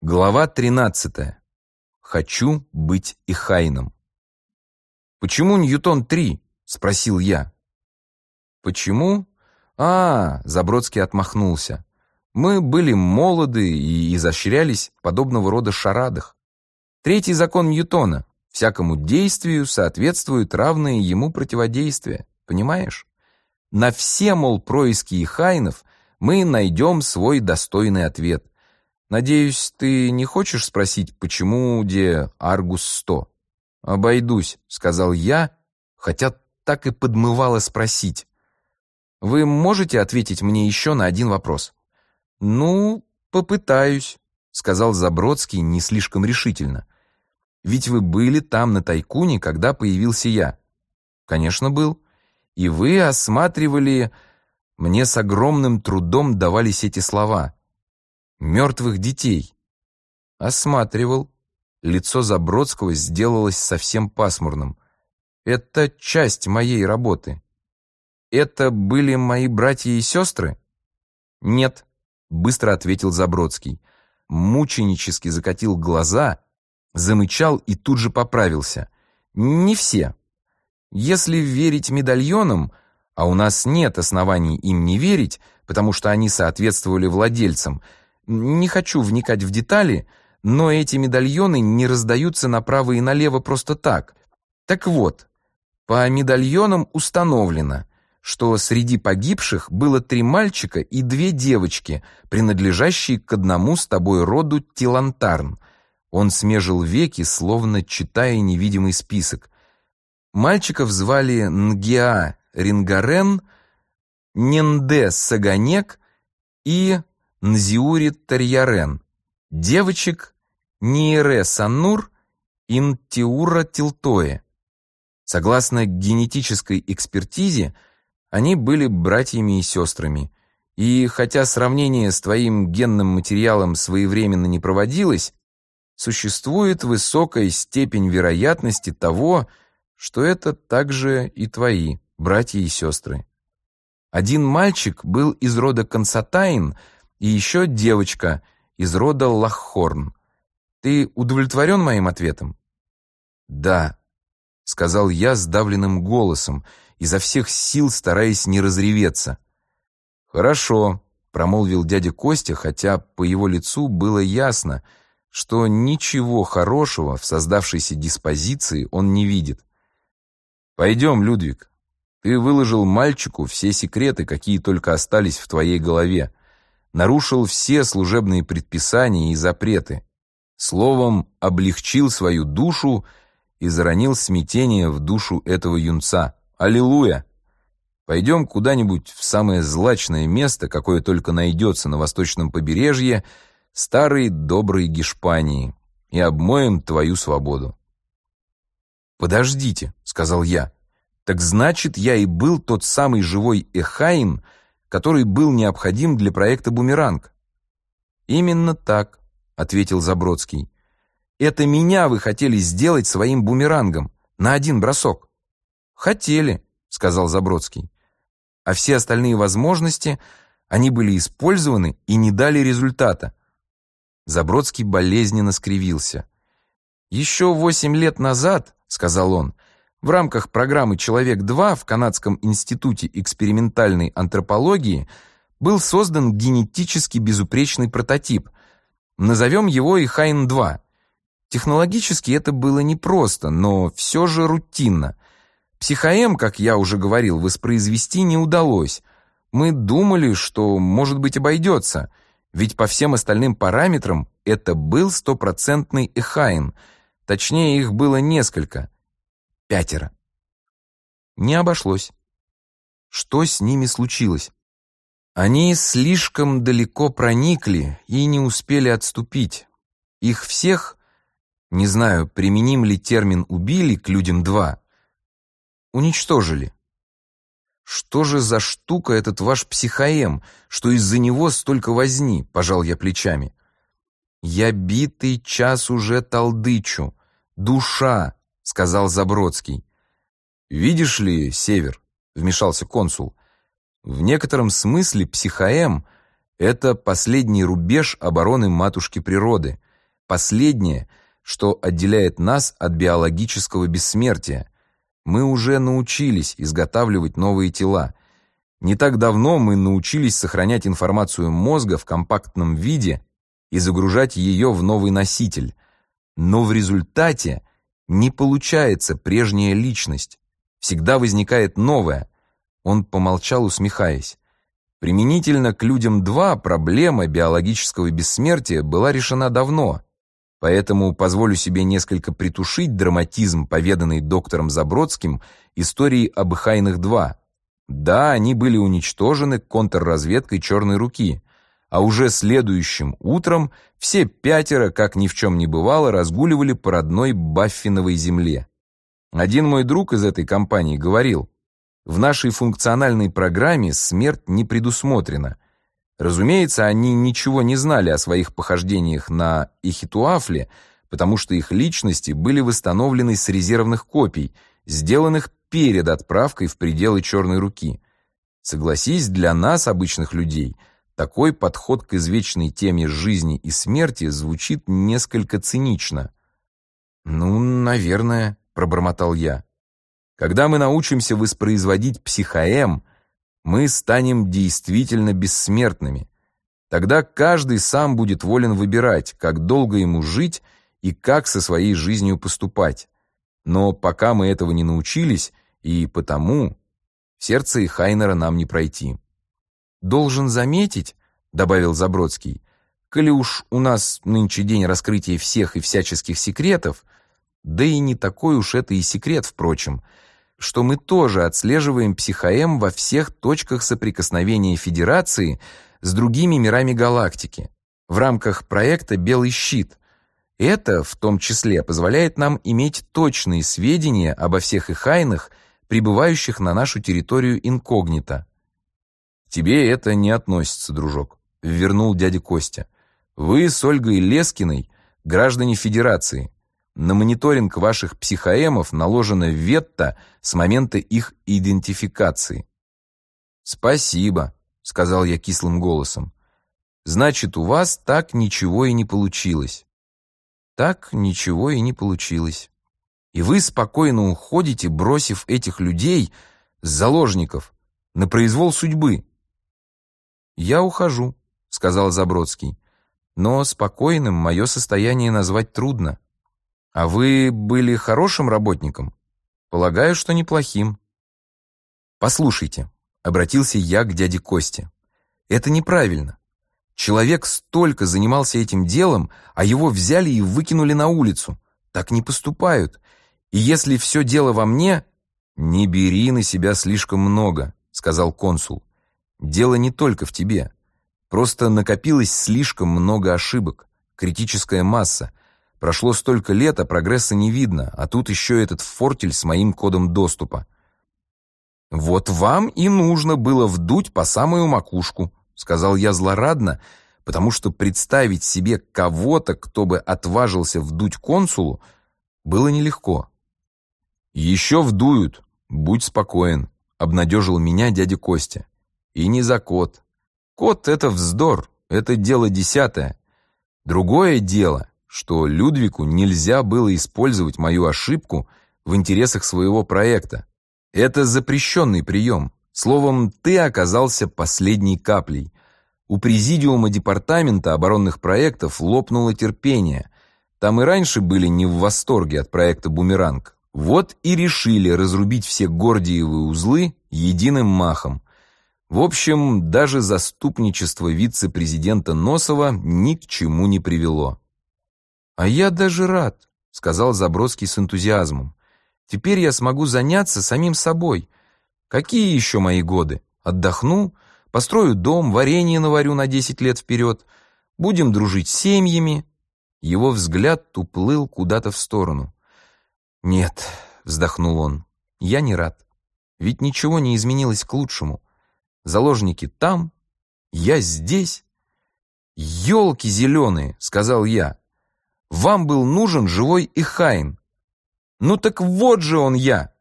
Глава 13. Хочу быть Эхайном. «Почему Ньютон 3?» — спросил я. «Почему?» Забродский отмахнулся. «Мы были молоды и изощрялись в подобного рода шарадах. Третий закон Ньютона. Всякому действию соответствует равное ему противодействие. Понимаешь? На все, мол, происки Эхайнов мы найдем свой достойный ответ. Надеюсь, ты не хочешь спросить, почему де Аргус 100? «Обойдусь», — сказал я, хотя так и подмывало спросить. «Вы можете ответить мне еще на один вопрос?» «Ну, попытаюсь», — сказал Забродский не слишком решительно. «Ведь вы были там, на Тайкуне, когда появился я». «Конечно, был. И вы осматривали...» Мне с огромным трудом давались эти слова. «Мертвых детей». «Осматривал». Лицо Забродского сделалось совсем пасмурным. «Это часть моей работы». «Это были мои братья и сестры?» «Нет», — быстро ответил Забродский. Мученически закатил глаза, замычал и тут же поправился. «Не все. Если верить медальонам, а у нас нет оснований им не верить, потому что они соответствовали владельцам, не хочу вникать в детали, но эти медальоны не раздаются направо и налево просто так. Так вот, по медальонам установлено, что среди погибших было 3 мальчика и 2 девочки, принадлежащие к одному с тобой роду Тилантарн. Он смежил веки, словно читая невидимый список. Мальчиков звали Нгеа Рингарен, Ненде Саганек и Нзиури Тарьярен. Девочек Ниере Саннур и Нтиура Тилтое. Согласно генетической экспертизе, они были братьями и сестрами. И хотя сравнение с твоим генным материалом своевременно не проводилось, существует высокая степень вероятности того, что это также и твои братья и сестры. Один мальчик был из рода Консатайн, и еще девочка из рода Лаххорн. Ты удовлетворен моим ответом? «Да», — сказал я сдавленным голосом, изо всех сил стараясь не разреветься. «Хорошо», — промолвил дядя Костя, хотя по его лицу было ясно, что ничего хорошего в создавшейся диспозиции он не видит. «Пойдем, Людвиг. Ты выложил мальчику все секреты, какие только остались в твоей голове, нарушил все служебные предписания и запреты, словом, облегчил свою душу и заронил смятение в душу этого юнца. Аллилуйя! Пойдем куда-нибудь в самое злачное место, какое только найдется на восточном побережье старой доброй Гешпании, и обмоем твою свободу». «Подождите», — сказал я, — «так значит, я и был тот самый живой Эхайн, который был необходим для проекта «Бумеранг». «Именно так», — ответил Забродский. «Это меня вы хотели сделать своим бумерангом на один бросок». «Хотели», — сказал Забродский. «А все остальные возможности, они были использованы и не дали результата». Забродский болезненно скривился. «Еще 8 лет назад, — сказал он, — в рамках программы «Человек-2» в Канадском институте экспериментальной антропологии был создан генетически безупречный прототип. Назовем его Эхайн-2. Технологически это было непросто, но все же рутинно. Психоэм, как я уже говорил, воспроизвести не удалось. Мы думали, что, может быть, обойдется, ведь по всем остальным параметрам это был 100% Эхайн. Точнее, их было несколько. 5. Не обошлось. Что с ними случилось? Они слишком далеко проникли и не успели отступить. Их всех, не знаю, применим ли термин «убили» к людям 2, уничтожили. «Что же за штука этот ваш психоэм, что из-за него столько возни?» — пожал я плечами. «Я битый час уже толдычу. Душа», — сказал Забродский. «Видишь ли, Север», — вмешался консул, — «в некотором смысле психоэм — это последний рубеж обороны матушки природы. последнее, что отделяет нас от биологического бессмертия. Мы уже научились изготавливать новые тела. Не так давно мы научились сохранять информацию мозга в компактном виде и загружать ее в новый носитель. Но в результате не получается прежняя личность. Всегда возникает новая. Он помолчал, усмехаясь. Применительно к людям 2 проблема биологического бессмертия была решена давно. Поэтому позволю себе несколько притушить драматизм, поведанный доктором Забродским, истории об Ихайнах-2. Да, они были уничтожены контрразведкой «Черной руки», а уже следующим утром все 5, как ни в чем не бывало, разгуливали по родной Баффиновой земле. Один мой друг из этой компании говорил: «В нашей функциональной программе смерть не предусмотрена». Разумеется, они ничего не знали о своих похождениях на Ихитуафле, потому что их личности были восстановлены с резервных копий, сделанных перед отправкой в пределы «Черной руки». Согласись, для нас, обычных людей, такой подход к извечной теме жизни и смерти звучит несколько цинично. «Ну, наверное», — пробормотал я. «Когда мы научимся воспроизводить психоэм, мы станем действительно бессмертными. Тогда каждый сам будет волен выбирать, как долго ему жить и как со своей жизнью поступать. Но пока мы этого не научились, и потому в сердце Ихайнера нам не пройти». «Должен заметить», — добавил Забродский, «коли уж у нас нынче день раскрытия всех и всяческих секретов, да и не такой уж это и секрет, впрочем, что мы тоже отслеживаем психоэм во всех точках соприкосновения Федерации с другими мирами галактики в рамках проекта «Белый щит». Это, в том числе, позволяет нам иметь точные сведения обо всех Ихайнах, прибывающих на нашу территорию инкогнито. «К тебе это не относится, дружок», — вернул дядя Костя. «Вы с Ольгой Лескиной граждане Федерации. На мониторинг ваших психоэмов наложено ветто с момента их идентификации». «Спасибо», — сказал я кислым голосом. «Значит, у вас так ничего и не получилось». «Так ничего и не получилось. И вы спокойно уходите, бросив этих людей, заложников, на произвол судьбы». «Я ухожу», — сказал Забродский. «Но спокойным мое состояние назвать трудно. А вы были хорошим работником? Полагаю, что неплохим». «Послушайте», — обратился я к дяде Косте, — «это неправильно. Человек столько занимался этим делом, а его взяли и выкинули на улицу. Так не поступают. И если все дело во мне...» «Не бери на себя слишком много», — сказал консул. «Дело не только в тебе. Просто накопилось слишком много ошибок, критическая масса. Прошло столько лет, а прогресса не видно, а тут еще этот фортель с моим кодом доступа». «Вот вам и нужно было вдуть по самую макушку», — сказал я злорадно, потому что представить себе кого-то, кто бы отважился вдуть консулу, было нелегко. «Еще вдуют, будь спокоен», — обнадежил меня дядя Костя. «И не за код. Код — это вздор, это дело 10. Другое дело, что Людвику нельзя было использовать мою ошибку в интересах своего проекта. Это запрещенный прием. Словом, ты оказался последней каплей. У президиума департамента оборонных проектов лопнуло терпение. Там и раньше были не в восторге от проекта «Бумеранг». Вот и решили разрубить все гордиевы узлы единым махом. В общем, даже заступничество вице-президента Носова ни к чему не привело. «А я даже рад», — сказал Забродский с энтузиазмом. «Теперь я смогу заняться самим собой. Какие еще мои годы? Отдохну, построю дом, варенье наварю на 10 лет вперед. Будем дружить с семьями». Его взгляд уплыл куда-то в сторону. «Нет», — вздохнул он, — «я не рад. Ведь ничего не изменилось к лучшему. Заложники там, я здесь». «Елки зеленые», — сказал я. «Вам был нужен живой Ихайн. Ну так вот же он я.